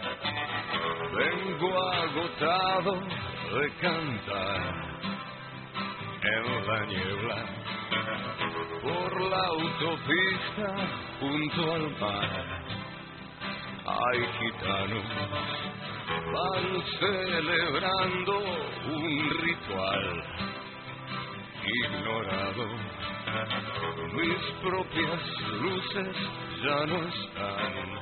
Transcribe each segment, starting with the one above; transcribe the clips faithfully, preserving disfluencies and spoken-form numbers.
Vengo agotado de cantar en la niebla por la autopista junto al mar. Hay gitanos, van celebrando un ritual ignorado. Mis propias luces ya no están.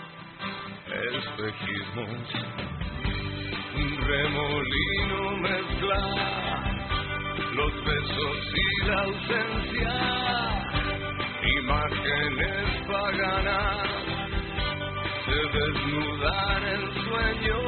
Espejismos, un remolino mezcla los besos y la ausencia. Imágenes paganas se desnudan en sueño.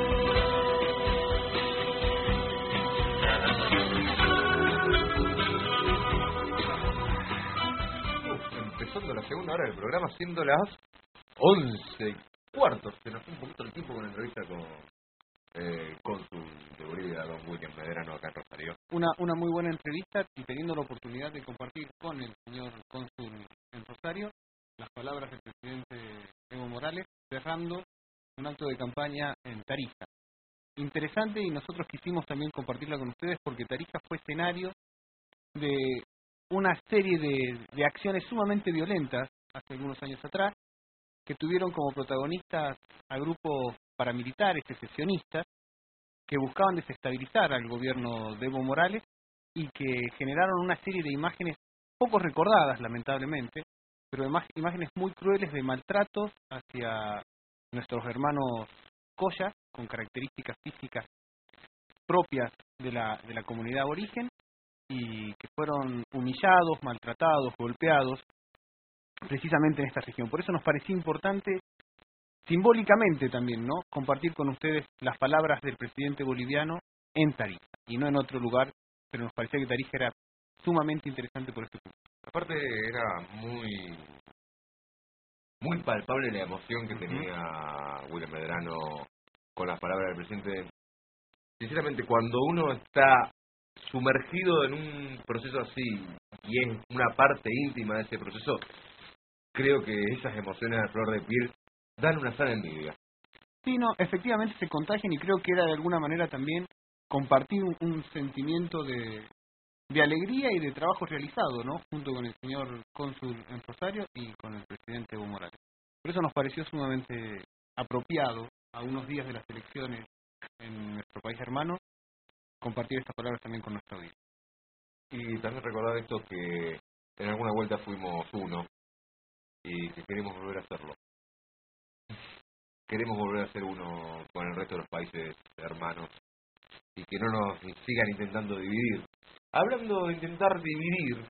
Empezando la segunda hora del programa, siendo las once cuartos, se nos fue un poquito el tiempo con la entrevista con eh, cónsul de Bolivia, don William Medrano, acá en Rosario. Una, una muy buena entrevista y teniendo la oportunidad de compartir con el señor cónsul en Rosario las palabras del presidente Evo Morales cerrando un acto de campaña en Tarija. Interesante, y nosotros quisimos también compartirla con ustedes porque Tarija fue escenario de una serie de, de acciones sumamente violentas hace algunos años atrás, que tuvieron como protagonistas a grupos paramilitares, secesionistas, que buscaban desestabilizar al gobierno de Evo Morales y que generaron una serie de imágenes poco recordadas, lamentablemente, pero además imágenes muy crueles de maltratos hacia nuestros hermanos collas, con características físicas propias de la, de la comunidad aborigen, y que fueron humillados, maltratados, golpeados, precisamente en esta región. Por eso nos parecía importante, simbólicamente también, ¿no?, compartir con ustedes las palabras del presidente boliviano en Tarija, y no en otro lugar, pero nos parecía que Tarija era sumamente interesante por este punto. Aparte era muy muy palpable la emoción que tenía William Medrano con las palabras del presidente. Sinceramente, cuando uno está sumergido en un proceso así y es una parte íntima de ese proceso, creo que esas emociones a flor de piel dan una sana envidia. Sí, no, efectivamente se contagian, y creo que era de alguna manera también compartir un, un sentimiento de, de alegría y de trabajo realizado, ¿no?, junto con el señor cónsul en Rosario y con el presidente Evo Morales. Por eso nos pareció sumamente apropiado, a unos días de las elecciones en nuestro país hermano, compartir estas palabras también con nuestra audiencia. Y también recordar esto, que en alguna vuelta fuimos uno y que queremos volver a hacerlo. Queremos volver a ser uno con el resto de los países hermanos y que no nos sigan intentando dividir. Hablando de intentar dividir,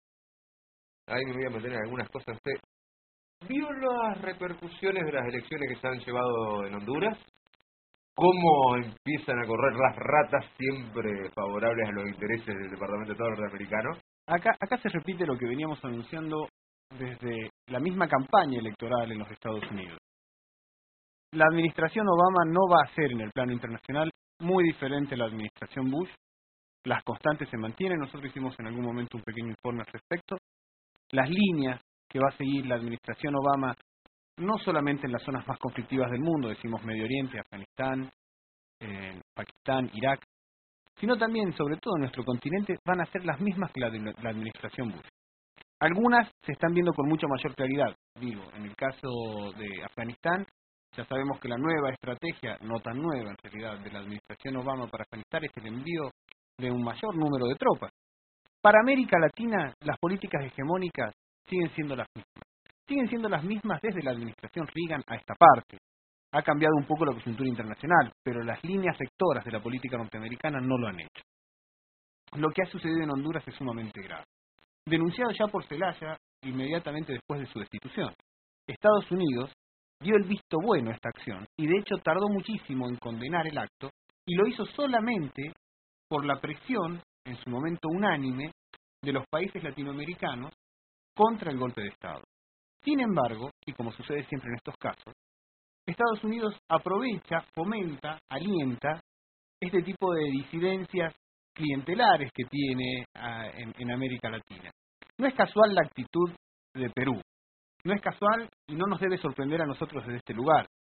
ahí me voy a meter en algunas cosas. ¿Usted vio las repercusiones de las elecciones que se han llevado en Honduras? ¿Cómo empiezan a correr las ratas siempre favorables a los intereses del Departamento de Estado norteamericano? Acá, acá se repite lo que veníamos anunciando desde la misma campaña electoral en los Estados Unidos. La administración Obama no va a ser, en el plano internacional, muy diferente a la administración Bush. Las constantes se mantienen. Nosotros hicimos en algún momento un pequeño informe al respecto. Las líneas que va a seguir la administración Obama, no solamente en las zonas más conflictivas del mundo, decimos Medio Oriente, Afganistán, eh, Pakistán, Irak, sino también, sobre todo en nuestro continente, van a ser las mismas que la de la administración Bush. Algunas se están viendo con mucha mayor claridad. Digo, en el caso de Afganistán, ya sabemos que la nueva estrategia, no tan nueva en realidad, de la administración Obama para Afganistán es el envío de un mayor número de tropas. Para América Latina, las políticas hegemónicas siguen siendo las mismas. Siguen siendo las mismas desde la administración Reagan a esta parte. Ha cambiado un poco la coyuntura internacional, pero las líneas rectoras de la política norteamericana no lo han hecho. Lo que ha sucedido en Honduras es sumamente grave. Denunciado ya por Zelaya inmediatamente después de su destitución, Estados Unidos dio el visto bueno a esta acción y de hecho tardó muchísimo en condenar el acto, y lo hizo solamente por la presión, en su momento unánime, de los países latinoamericanos contra el golpe de Estado. Sin embargo, y como sucede siempre en estos casos, Estados Unidos aprovecha, fomenta, alienta este tipo de disidencias clientelares que tiene uh, en, en América Latina. No es casual la actitud de Perú, no es casual y no nos debe sorprender a nosotros desde este lugar.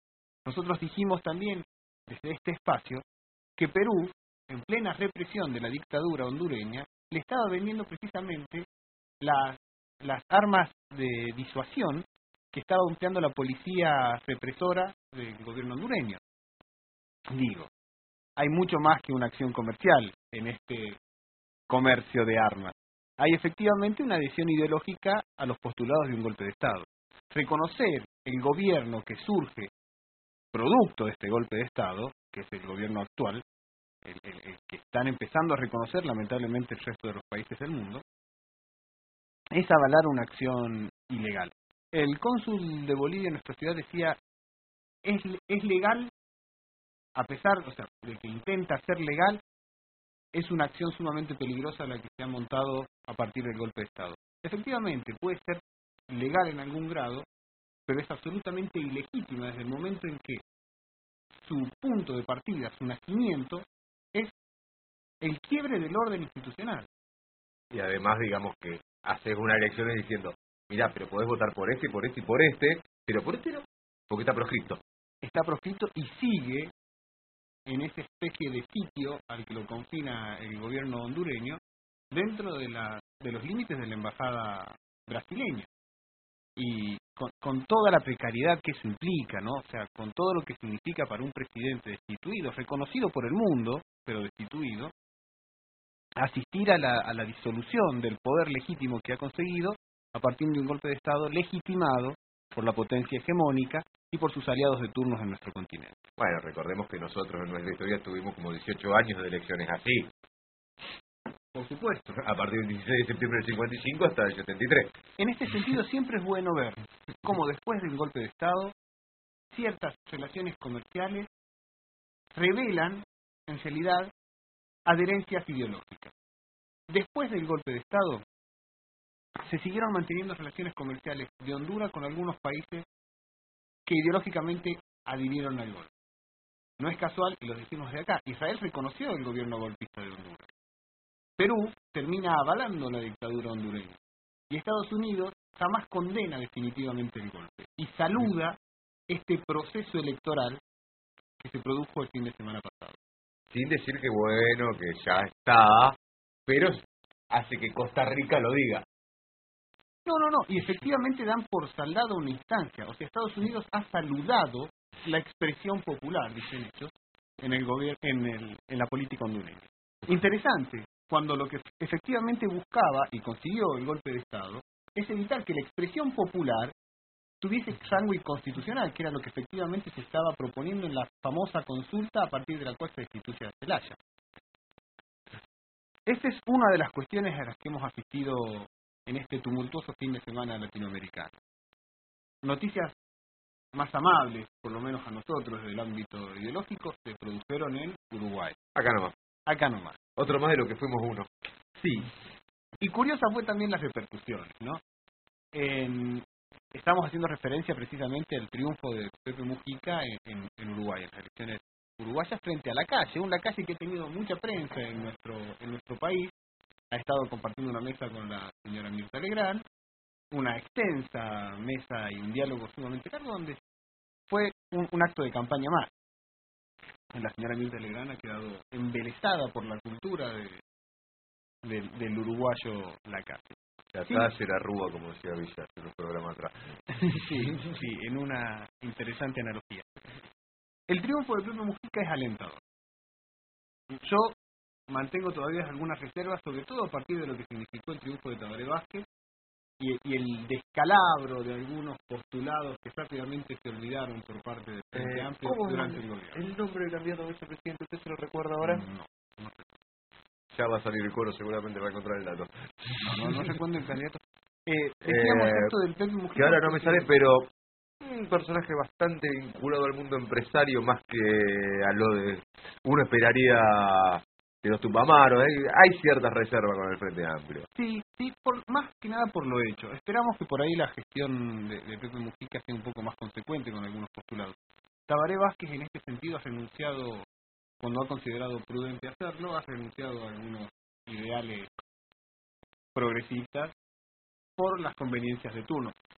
Nosotros dijimos también desde este espacio que Perú, en plena represión de la dictadura hondureña, le estaba vendiendo precisamente las, las armas de disuasión que estaba empleando la policía represora del gobierno hondureño. Digo, hay mucho más que una acción comercial en este comercio de armas. Hay efectivamente una adhesión ideológica a los postulados de un golpe de Estado. Reconocer el gobierno que surge producto de este golpe de Estado, que es el gobierno actual, el, el, el que están empezando a reconocer lamentablemente el resto de los países del mundo, es avalar una acción ilegal. El cónsul de Bolivia en nuestra ciudad decía, es, es legal, a pesar, o sea, de que intenta ser legal, es una acción sumamente peligrosa la que se ha montado a partir del golpe de Estado. Efectivamente, puede ser legal en algún grado, pero es absolutamente ilegítima desde el momento en que su punto de partida, su nacimiento, es el quiebre del orden institucional. Y además, digamos que haces una elección diciendo, mira, pero podés votar por este, por este y por este, pero por este no, porque está proscripto. Está proscripto y sigue en esa especie de sitio al que lo confina el gobierno hondureño dentro de, la, de los límites de la embajada brasileña. Y con, con toda la precariedad que eso implica, ¿no? O sea, con todo lo que significa para un presidente destituido, reconocido por el mundo, pero destituido, asistir a la, a la disolución del poder legítimo que ha conseguido a partir de un golpe de Estado legitimado por la potencia hegemónica y por sus aliados de turnos en nuestro continente. Bueno, recordemos que nosotros en nuestra historia tuvimos como dieciocho años de elecciones así. Por supuesto. A partir del dieciséis de septiembre del cincuenta y cinco hasta el setenta y tres. En este sentido siempre es bueno ver cómo después del golpe de Estado ciertas relaciones comerciales revelan, en realidad, adherencias ideológicas. Después del golpe de Estado, se siguieron manteniendo relaciones comerciales de Honduras con algunos países que ideológicamente adhirieron al golpe. No es casual, y lo decimos de acá, Israel reconoció el gobierno golpista de Honduras. Perú termina avalando la dictadura hondureña. Y Estados Unidos jamás condena definitivamente el golpe. Y saluda este proceso electoral que se produjo el fin de semana pasado. Sin decir que bueno, que ya está, pero hace que Costa Rica lo diga. No, no, no. Y efectivamente dan por saldado una instancia. O sea, Estados Unidos ha saludado la expresión popular, dicen ellos, en el gobierno, en, el, en la política hondureña. Interesante, cuando lo que efectivamente buscaba y consiguió el golpe de Estado es evitar que la expresión popular tuviese rango inconstitucional, que era lo que efectivamente se estaba proponiendo en la famosa consulta a partir de la cual se destituye a Zelaya. Esta es una de las cuestiones a las que hemos asistido en este tumultuoso fin de semana latinoamericano. Noticias más amables, por lo menos a nosotros, del ámbito ideológico, se produjeron en Uruguay. Acá nomás. Acá nomás. Otro más de lo que fuimos uno. Sí. Y curiosa fue también las repercusiones, ¿no? En, estamos haciendo referencia precisamente al triunfo de Pepe Mujica en, en, en Uruguay, en las elecciones uruguayas frente a la calle, una calle que ha tenido mucha prensa en nuestro en nuestro país. Ha estado compartiendo una mesa con la señora Mirta Legrand, una extensa mesa y un diálogo sumamente largo, donde fue un, un acto de campaña más. La señora Mirta Legrand ha quedado embelesada por la cultura de, de, del uruguayo la calle. La Sí. calle era rúa, como decía Villa en los programas atrás. Sí, sí, en una interesante analogía. El triunfo de Pepe Mujica es alentador. Yo mantengo todavía algunas reservas, sobre todo a partir de lo que significó el triunfo de Tabaré Vázquez y, y el descalabro de algunos postulados que rápidamente se olvidaron por parte del Frente Eh, Amplio ¿cómo durante el gobierno. el nombre del candidato a vicepresidente, ¿usted se lo recuerda ahora? No, no, Ya va a salir el coro, seguramente va a encontrar el dato. no, no recuerdo el candidato. Eh, decíamos Eh, esto del Pepe Mujica. Que ahora no me porque- sale, pero un personaje bastante vinculado al mundo empresario, más que a lo de uno esperaría de los Tupamaros. Hay, hay ciertas reservas con el Frente Amplio. Sí, sí, por, más que nada por lo hecho. Esperamos que por ahí la gestión de, de Pepe Mujica sea un poco más consecuente con algunos postulados. Tabaré Vázquez en este sentido ha renunciado, cuando ha considerado prudente hacerlo, ha renunciado a algunos ideales progresistas por las conveniencias de turno.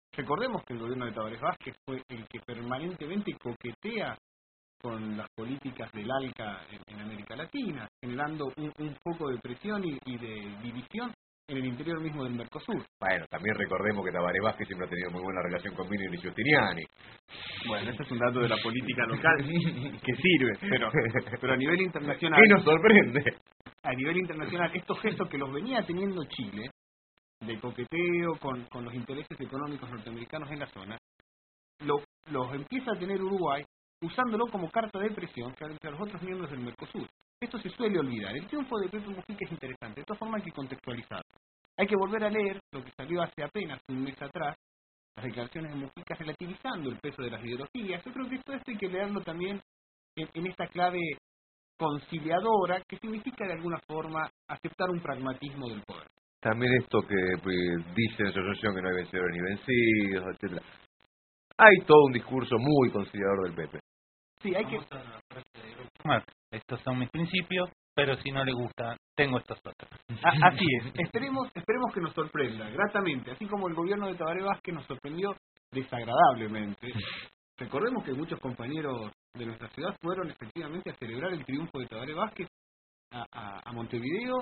Recordemos que el gobierno de Tabaré Vázquez fue el que permanentemente coquetea con las políticas del ALCA en, en América Latina, generando un, un foco de presión y, y de división en el interior mismo del Mercosur. Bueno, también recordemos que Tabaré Vázquez siempre ha tenido muy buena relación con Mini y Giustiniani. Bueno, ese es un dato de la política local que sirve, pero, pero a nivel internacional... ¿Qué nos sorprende? A nivel internacional, estos gestos que los venía teniendo Chile, de coqueteo con, con los intereses económicos norteamericanos en la zona, lo, los empieza a tener Uruguay usándolo como carta de presión frente a los otros miembros del Mercosur. Esto se suele olvidar. El triunfo de Pepe Mujica es interesante. De todas formas hay que contextualizarlo. Hay que volver a leer lo que salió hace apenas un mes atrás, las declaraciones de Mujica relativizando el peso de las ideologías. Yo creo que todo esto hay que leerlo también en, en esta clave conciliadora, que significa de alguna forma aceptar un pragmatismo del poder. También esto que pues, dice en su asociación que no hay vencedores ni vencidos, etcétera. Hay todo un discurso muy conciliador del Pepe. Sí, hay que... Bueno, estos son mis principios, pero si no le gusta, tengo estos otros. A, así es. Esperemos, esperemos que nos sorprenda, gratamente. Así como el gobierno de Tabaré Vázquez nos sorprendió desagradablemente. Recordemos que muchos compañeros de nuestra ciudad fueron efectivamente a celebrar el triunfo de Tabaré Vázquez a, a, a Montevideo,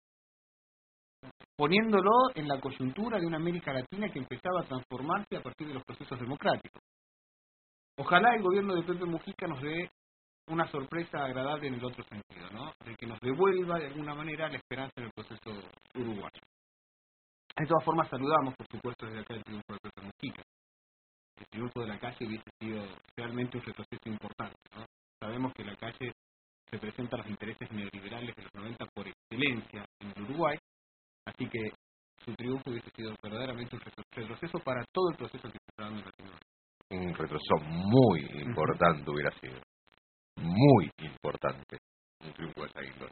poniéndolo en la coyuntura de una América Latina que empezaba a transformarse a partir de los procesos democráticos. Ojalá el gobierno de Pepe Mujica nos dé una sorpresa agradable en el otro sentido, ¿no? De que nos devuelva de alguna manera la esperanza en el proceso uruguayo. De todas formas, saludamos, por supuesto, desde acá el triunfo de Pepe Mujica. El triunfo de la calle hubiese sido realmente un retroceso importante, ¿no? Sabemos que la calle representa los intereses neoliberales de los noventa por excelencia en el Uruguay, así que su triunfo hubiese sido verdaderamente un retroceso para todo el proceso que se está dando en Latinoamérica. Un retroceso muy importante hubiera sido. Muy importante. Un triunfo de esa índole.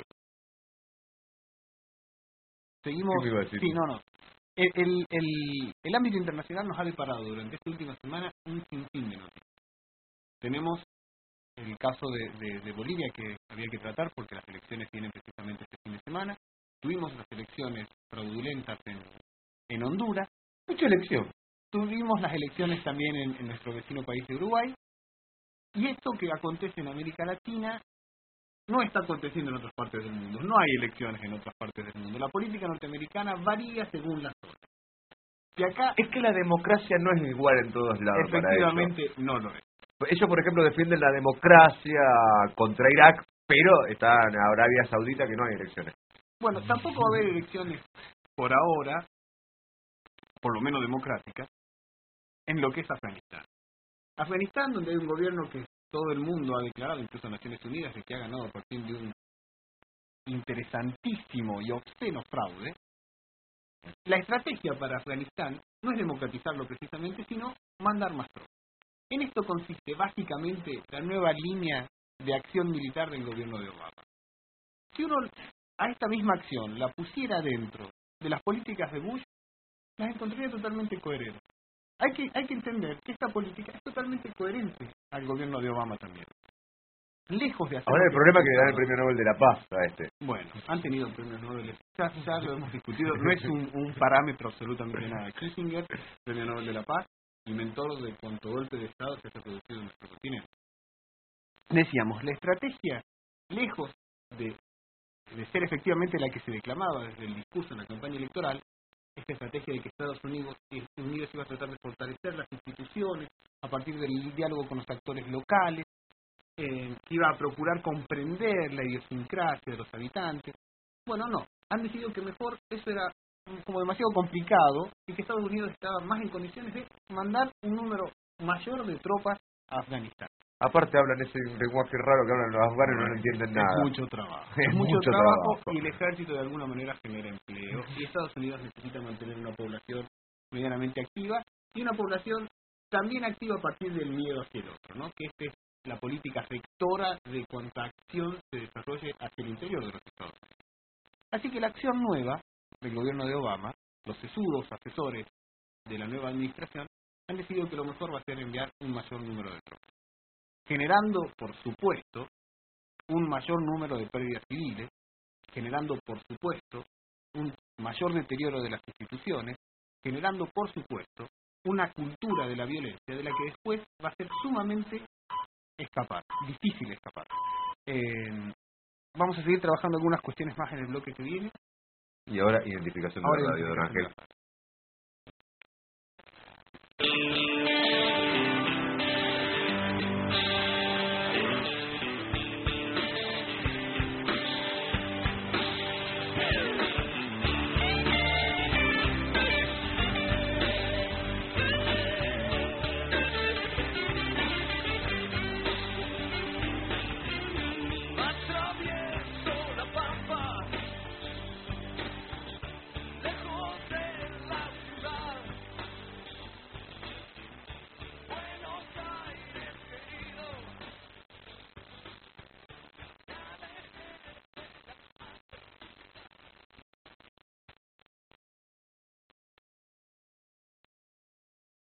Seguimos... ¿Qué me iba a decir? Sí, no, no. El, el, el, el ámbito internacional nos ha deparado durante esta última semana un sinfín de noticias. Tenemos el caso de, de, de Bolivia que había que tratar porque las elecciones vienen precisamente este fin de semana. Tuvimos las elecciones fraudulentas en, en Honduras. Mucha elección. Tuvimos las elecciones también en, en nuestro vecino país de Uruguay. Y esto que acontece en América Latina no está aconteciendo en otras partes del mundo. No hay elecciones en otras partes del mundo. La política norteamericana varía según la zona. Y acá... Es que la democracia no es igual en todos lados. Efectivamente, no lo es. Ellos, por ejemplo, defienden la democracia contra Irak, pero está en Arabia Saudita que no hay elecciones. Bueno, tampoco va a haber elecciones por ahora, por lo menos democráticas, en lo que es Afganistán. Afganistán, donde hay un gobierno que todo el mundo ha declarado, incluso Naciones Unidas, de que ha ganado a partir de un interesantísimo y obsceno fraude. La estrategia para Afganistán no es democratizarlo precisamente, sino mandar más tropas. En esto consiste básicamente la nueva línea de acción militar del gobierno de Obama. Si uno a esta misma acción la pusiera dentro de las políticas de Bush, las encontraría totalmente coherentes. Hay que, hay que entender que esta política es totalmente coherente al gobierno de Obama también. Lejos de hacer... Ahora el problema es que le dan el premio Nobel de la Paz a este. Bueno, han tenido premios Nobel, ya, ya lo hemos discutido, no es un, un parámetro absolutamente nada. Kissinger, premio Nobel de la Paz, inventor de cuanto golpe de Estado se ha producido en nuestro continente. Decíamos, la estrategia, lejos de, de ser efectivamente la que se declamaba desde el discurso en la campaña electoral, esta estrategia de que Estados Unidos, Unidos iba a tratar de fortalecer las instituciones a partir del diálogo con los actores locales, eh, iba a procurar comprender la idiosincrasia de los habitantes. Bueno, no, han decidido que mejor eso era como demasiado complicado y que Estados Unidos estaba más en condiciones de mandar un número mayor de tropas a Afganistán. Aparte hablan ese lenguaje raro que hablan los afganos y no lo entienden nada. Es mucho trabajo. Es, es mucho, mucho trabajo, trabajo y el ejército de alguna manera genera empleo. Y Estados Unidos necesita mantener una población medianamente activa y una población también activa a partir del miedo hacia el otro, ¿no? Que esta es la política rectora de cuanta acción se desarrolle hacia el interior de los Estados Unidos. Así que la acción nueva del gobierno de Obama, los sesudos asesores de la nueva administración, han decidido que lo mejor va a ser enviar un mayor número de tropas, generando, por supuesto, un mayor número de pérdidas civiles, generando, por supuesto, un mayor deterioro de las instituciones, generando, por supuesto, una cultura de la violencia de la que después va a ser sumamente escapar, difícil escapar. Eh, vamos a seguir trabajando algunas cuestiones más en el bloque que viene. Y ahora identificación Ahora de la radio, don identificación Ángel. de la radio.